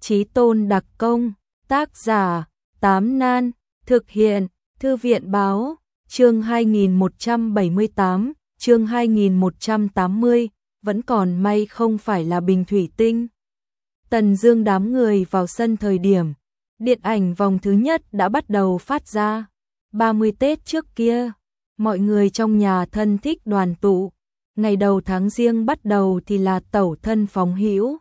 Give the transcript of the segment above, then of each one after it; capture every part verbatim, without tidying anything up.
Chí Tôn đặc công, tác giả, Tám Nan, thực hiện, Thư viện báo, chương hai nghìn một trăm bảy mươi tám, chương hai nghìn một trăm tám mươi, vẫn còn may không phải là bình thủy tinh. Tần Dương đám người vào sân thời điểm, điện ảnh vòng thứ nhất đã bắt đầu phát ra. ba mươi Tết trước kia, mọi người trong nhà thân thích đoàn tụ. Ngày đầu tháng Giêng bắt đầu thì là tẩu thân phóng hữu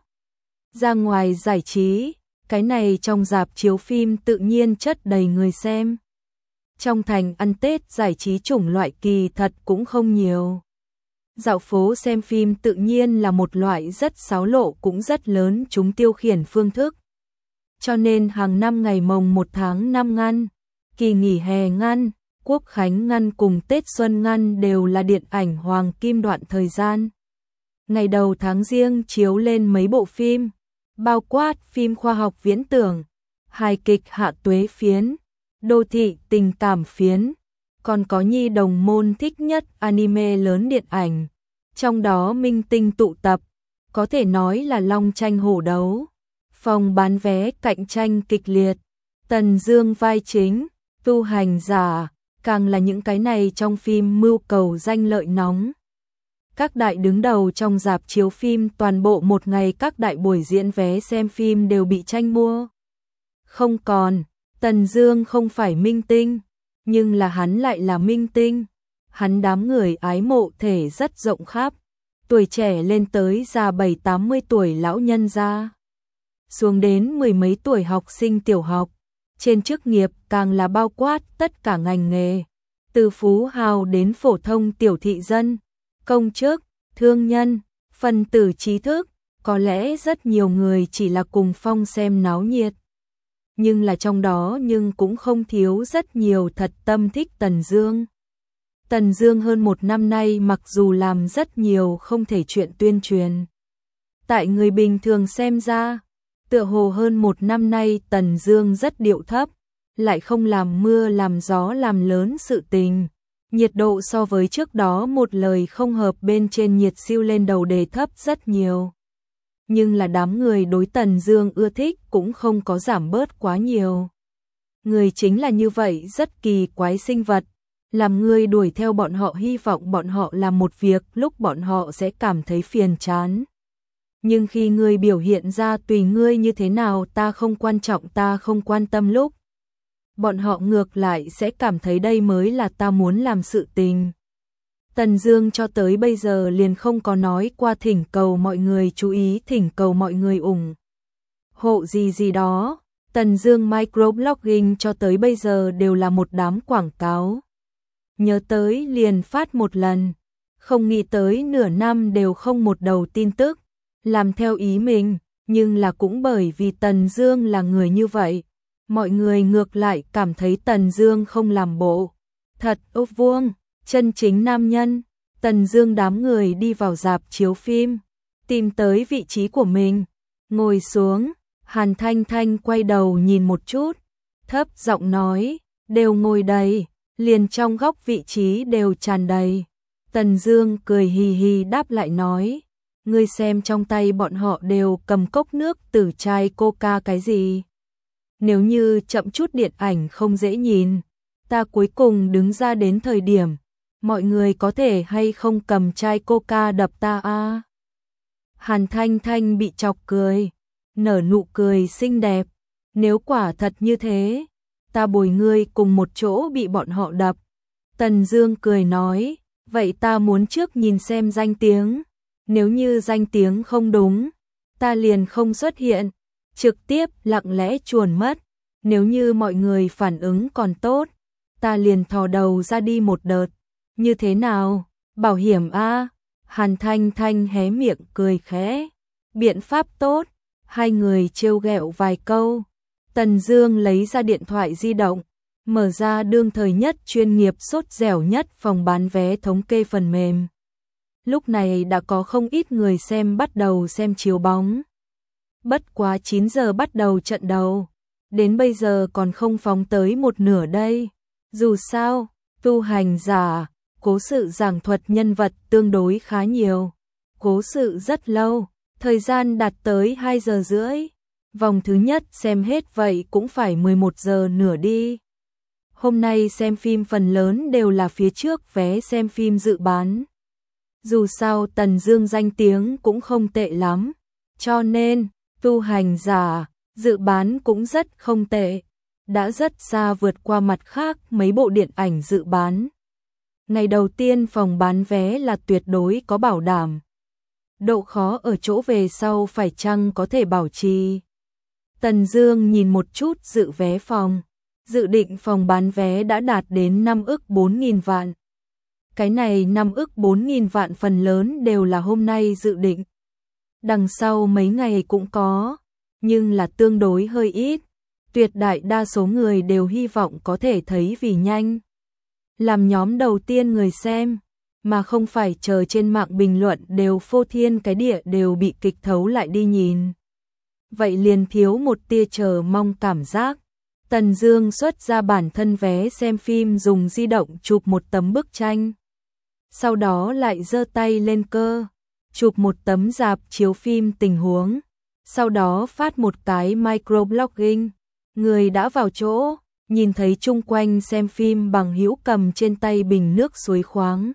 ra ngoài giải trí, cái này trong rạp chiếu phim tự nhiên chất đầy người xem. Trong thành ăn Tết giải trí chủng loại kỳ thật cũng không nhiều. Dạo phố xem phim tự nhiên là một loại rất xáo lộ cũng rất lớn chúng tiêu khiển phương thức. Cho nên hàng năm ngày mồng một tháng năm ngăn, kỳ nghỉ hè ngăn, Quốc khánh ngăn cùng Tết Xuân ngăn đều là điện ảnh hoàng kim đoạn thời gian. Ngày đầu tháng Giêng chiếu lên mấy bộ phim, bao quát phim khoa học viễn tưởng, hài kịch hạ tuế phiến, đô thị tình cảm phiến, còn có nhi đồng môn thích nhất anime lớn điện ảnh. Trong đó minh tinh tụ tập, có thể nói là long tranh hổ đấu. Phòng bán vé cạnh tranh kịch liệt, Tần Dương vai chính, tu hành giả, càng là những cái này trong phim mưu cầu danh lợi nóng. Các đại đứng đầu trong rạp chiếu phim toàn bộ một ngày các đại buổi diễn vé xem phim đều bị tranh mua. Không còn, Tần Dương không phải minh tinh, nhưng là hắn lại là minh tinh. Hắn đám người ái mộ thể rất rộng khắp, tuổi trẻ lên tới già bảy tám mươi tuổi lão nhân gia, xuống đến mười mấy tuổi học sinh tiểu học, trên chức nghiệp càng là bao quát tất cả ngành nghề, từ phú hào đến phổ thông tiểu thị dân, công chức, thương nhân, phần tử trí thức, có lẽ rất nhiều người chỉ là cùng phong xem náo nhiệt. Nhưng là trong đó nhưng cũng không thiếu rất nhiều thật tâm thích Tần Dương. Tần Dương hơn một năm nay mặc dù làm rất nhiều không thể chuyện tuyên truyền. Tại người bình thường xem ra, tựa hồ hơn một năm nay Tần Dương rất điệu thấp, lại không làm mưa làm gió làm lớn sự tình. Nhiệt độ so với trước đó một lời không hợp bên trên nhiệt siêu lên đầu đề thấp rất nhiều. Nhưng là đám người đối Tần Dương ưa thích cũng không có giảm bớt quá nhiều. Người chính là như vậy rất kỳ quái sinh vật, làm người đuổi theo bọn họ hy vọng bọn họ làm một việc lúc bọn họ sẽ cảm thấy phiền chán. Nhưng khi người biểu hiện ra tùy ngươi như thế nào ta không quan trọng ta không quan tâm lúc, bọn họ ngược lại sẽ cảm thấy đây mới là ta muốn làm sự tình. Tần Dương cho tới bây giờ liền không có nói qua thỉnh cầu mọi người chú ý thỉnh cầu mọi người ủng hộ gì gì đó. Tần Dương microblogging cho tới bây giờ đều là một đám quảng cáo. Nhớ tới liền phát một lần, không nghĩ tới nửa năm đều không một đầu tin tức, làm theo ý mình, nhưng là cũng bởi vì Tần Dương là người như vậy, mọi người ngược lại cảm thấy Tần Dương không làm bộ. Thật ốc vuông, chân chính nam nhân. Tần Dương đám người đi vào rạp chiếu phim, tìm tới vị trí của mình, ngồi xuống. Hàn Thanh Thanh quay đầu nhìn một chút, thấp giọng nói, đều ngồi đầy, liền trong góc vị trí đều tràn đầy. Tần Dương cười hì hì đáp lại nói, ngươi xem trong tay bọn họ đều cầm cốc nước từ chai Coca cái gì. Nếu như chậm chút điện ảnh không dễ nhìn, ta cuối cùng đứng ra đến thời điểm, mọi người có thể hay không cầm chai Coca đập ta a? À? Hàn Thanh Thanh bị chọc cười, nở nụ cười xinh đẹp, nếu quả thật như thế, ta bồi ngươi cùng một chỗ bị bọn họ đập. Tần Dương cười nói, vậy ta muốn trước nhìn xem danh tiếng, nếu như danh tiếng không đúng, ta liền không xuất hiện, trực tiếp lặng lẽ chuồn mất, nếu như mọi người phản ứng còn tốt, ta liền thò đầu ra đi một đợt, như thế nào, bảo hiểm a? À? Hàn Thanh Thanh hé miệng cười khẽ, biện pháp tốt. Hai người trêu ghẹo vài câu, Tần Dương lấy ra điện thoại di động, mở ra đương thời nhất chuyên nghiệp sốt dẻo nhất phòng bán vé thống kê phần mềm. Lúc này đã có không ít người xem bắt đầu xem chiếu bóng. Bất quá chín giờ bắt đầu trận đầu, đến bây giờ còn không phóng tới một nửa đây. Dù sao, tu hành giả, cố sự giảng thuật nhân vật tương đối khá nhiều, cố sự rất lâu. Thời gian đạt tới hai giờ rưỡi, Vòng thứ nhất xem hết vậy cũng phải mười một giờ nửa đi. Hôm nay xem phim phần lớn đều là phía trước vé xem phim dự bán. Dù sao Tần Dương danh tiếng cũng không tệ lắm, cho nên tu hành giả dự bán cũng rất không tệ, đã rất xa vượt qua mặt khác mấy bộ điện ảnh dự bán. Ngày đầu tiên phòng bán vé là tuyệt đối có bảo đảm. Độ khó ở chỗ về sau phải chăng có thể bảo trì. Tần Dương nhìn một chút dự vé phòng, dự định phòng bán vé đã đạt đến năm ức bốn nghìn vạn. Cái này năm ức bốn nghìn vạn phần lớn đều là hôm nay dự định. Đằng sau mấy ngày cũng có, nhưng là tương đối hơi ít. Tuyệt đại đa số người đều hy vọng có thể thấy vì nhanh. Làm nhóm đầu tiên người xem, mà không phải chờ trên mạng bình luận đều phô thiên cái địa đều bị kịch thấu lại đi nhìn. Vậy liền thiếu một tia chờ mong cảm giác. Tần Dương xuất ra bản thân vé xem phim dùng di động chụp một tấm bức tranh. Sau đó lại giơ tay lên cơ, chụp một tấm rạp chiếu phim tình huống. Sau đó phát một cái microblogging. Người đã vào chỗ, nhìn thấy chung quanh xem phim bằng hữu cầm trên tay bình nước suối khoáng,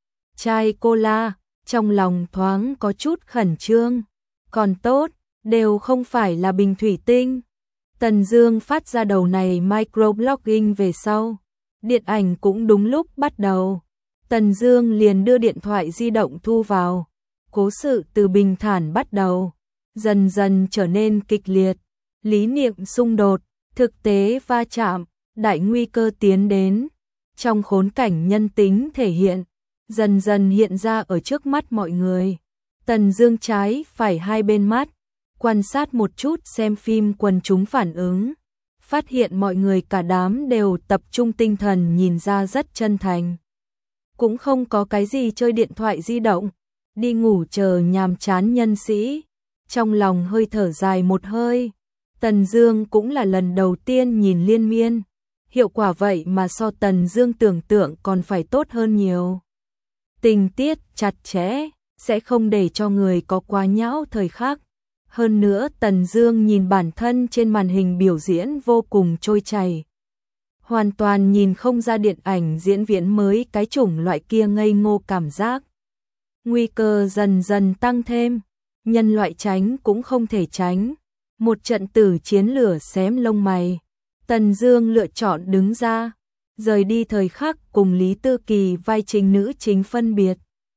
chai cola, trong lòng thoáng có chút khẩn trương. Còn tốt, đều không phải là bình thủy tinh. Tần Dương phát ra đầu này microblogging về sau, điện ảnh cũng đúng lúc bắt đầu. Tần Dương liền đưa điện thoại di động thu vào. Cố sự từ bình thản bắt đầu, dần dần trở nên kịch liệt, lý niệm xung đột, thực tế va chạm, đại nguy cơ tiến đến. Trong khốn cảnh nhân tính thể hiện, dần dần hiện ra ở trước mắt mọi người. Tần Dương trái phải hai bên mắt, quan sát một chút xem phim quần chúng phản ứng, phát hiện mọi người cả đám đều tập trung tinh thần nhìn ra rất chân thành. Cũng không có cái gì chơi điện thoại di động, đi ngủ chờ nhàm chán nhân sĩ. Trong lòng hơi thở dài một hơi, Tần Dương cũng là lần đầu tiên nhìn liên miên. Hiệu quả vậy mà so Tần Dương tưởng tượng còn phải tốt hơn nhiều. Tình tiết chặt chẽ, sẽ không để cho người có quá nhão thời khắc. Hơn nữa Tần Dương nhìn bản thân trên màn hình biểu diễn vô cùng trôi chảy. Hoàn toàn nhìn không ra điện ảnh diễn viên mới cái chủng loại kia ngây ngô cảm giác. Nguy cơ dần dần tăng thêm, nhân loại tránh cũng không thể tránh. Một trận tử chiến lửa xém lông mày. Tần Dương lựa chọn đứng ra, rời đi thời khắc cùng Lý Tư Kỳ vai chính nữ chính phân biệt.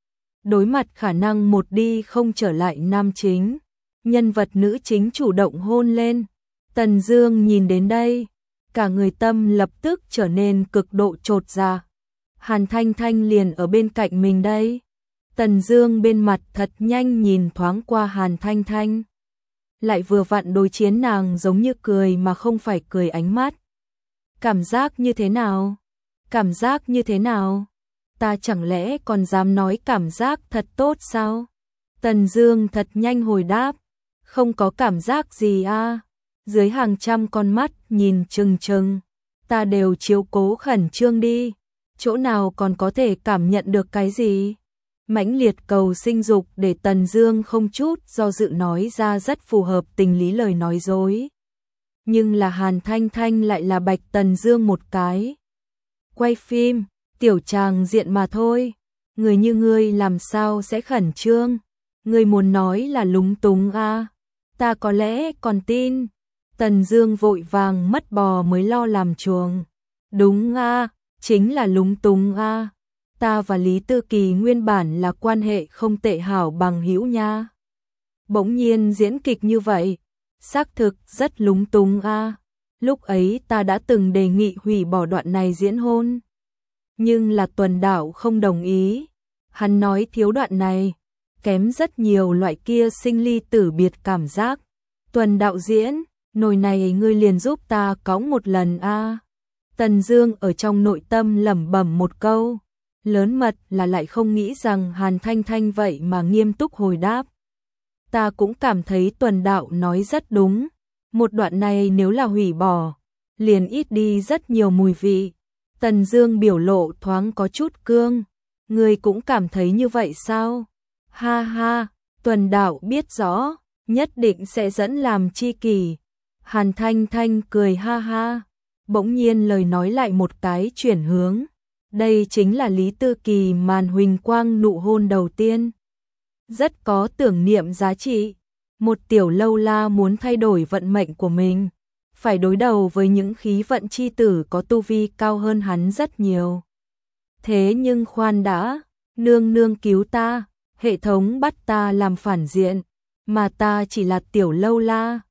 Đối mặt khả năng một đi không trở lại nam chính, nhân vật nữ chính chủ động hôn lên. Tần Dương nhìn đến đây, cả người tâm lập tức trở nên cực độ chột dạ. Hàn Thanh Thanh liền ở bên cạnh mình đây. Tần Dương bên mặt thật nhanh nhìn thoáng qua Hàn Thanh Thanh. Lại vừa vặn đối chiến nàng giống như cười mà không phải cười ánh mắt. Cảm giác như thế nào? Cảm giác như thế nào? Ta chẳng lẽ còn dám nói cảm giác thật tốt sao? Tần Dương thật nhanh hồi đáp. Không có cảm giác gì a. Dưới hàng trăm con mắt nhìn chừng chừng. Ta đều chiếu cố khẩn trương đi. Chỗ nào còn có thể cảm nhận được cái gì? Mãnh liệt cầu sinh dục để Tần Dương không chút do dự nói ra rất phù hợp tình lý lời nói dối. Nhưng là Hàn Thanh Thanh lại là bạch Tần Dương một cái. Quay phim, tiểu tràng diện mà thôi. Người như ngươi làm sao sẽ khẩn trương? Ngươi muốn nói là lúng túng a? Ta có lẽ còn tin. Tần Dương vội vàng mất bò mới lo làm chuồng. Đúng a, chính là lúng túng a. Ta và Lý Tư Kỳ nguyên bản là quan hệ không tệ hảo bằng hữu nha. Bỗng nhiên diễn kịch như vậy, xác thực rất lúng túng a. Lúc ấy ta đã từng đề nghị hủy bỏ đoạn này diễn hôn, nhưng là Tuần Đạo không đồng ý. Hắn nói thiếu đoạn này, kém rất nhiều loại kia sinh ly tử biệt cảm giác. Tuần Đạo diễn, nồi này ngươi liền giúp ta cõng một lần a. Tần Dương ở trong nội tâm lẩm bẩm một câu. Lớn mật là lại không nghĩ rằng Hàn Thanh Thanh vậy mà nghiêm túc hồi đáp. Ta cũng cảm thấy Tuần Đạo nói rất đúng. Một đoạn này nếu là hủy bỏ, liền ít đi rất nhiều mùi vị. Tần Dương biểu lộ thoáng có chút cương. Ngươi cũng cảm thấy như vậy sao? Ha ha, Tuần Đạo biết rõ. nhất định sẽ dẫn làm chi kỷ. Hàn Thanh Thanh cười ha ha, bỗng nhiên lời nói lại một cái chuyển hướng. Đây chính là Lý Tư Kỳ màn huỳnh quang nụ hôn đầu tiên. Rất có tưởng niệm giá trị. Một tiểu lâu la muốn thay đổi vận mệnh của mình, phải đối đầu với những khí vận chi tử có tu vi cao hơn hắn rất nhiều. Thế nhưng khoan đã, nương nương cứu ta, hệ thống bắt ta làm phản diện, mà ta chỉ là tiểu lâu la,